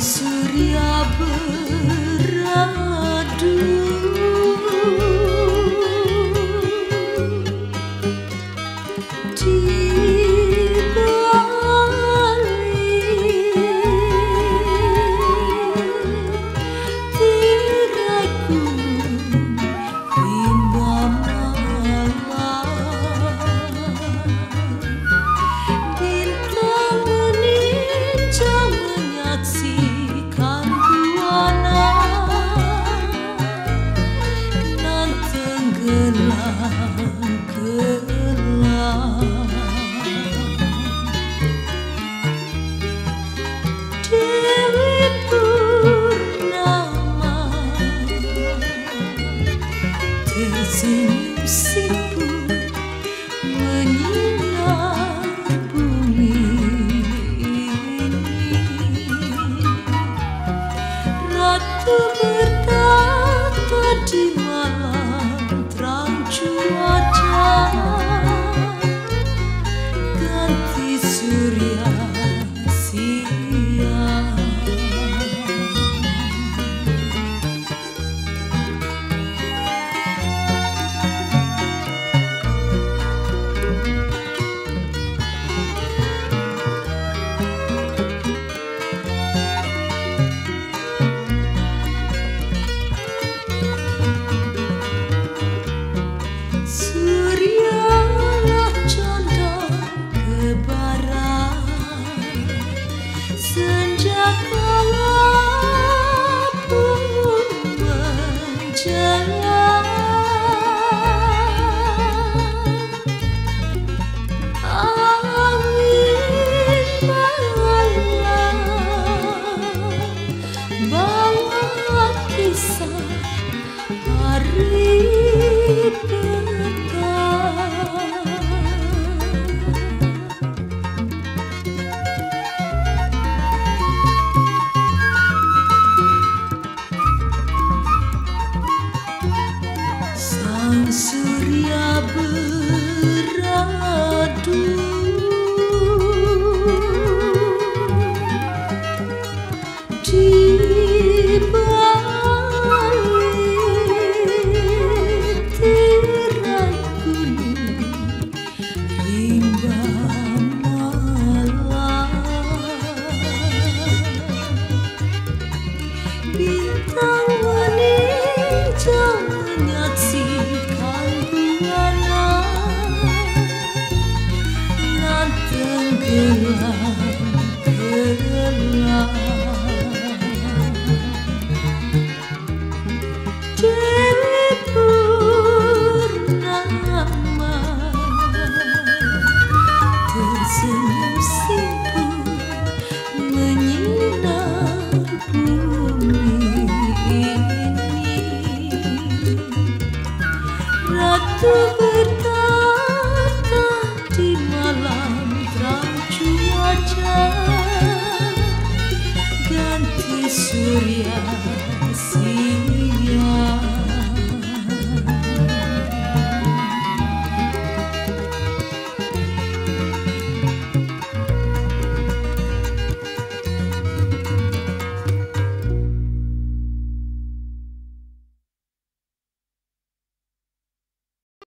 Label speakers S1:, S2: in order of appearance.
S1: surya beradu di balik tiraiku rimba malam, bintang meninjau menyaksikan buana nan tenggelam gelap. Dewi Purnama tersenyum sibuk menyinar bumi ini. Ratu bertata di malam terang cuaca, ganti surya siang. Suryalah condong ke barat, senja kala pun menjelang. Angin malam bawa kisah hari sang surya beradu di balik tirai gunung rimba malam, bintang meninjau menyaksikan buana nan tenggelam gelap. Dewi Purnama tersenyum sibuk menyinar bumi ini. Ratu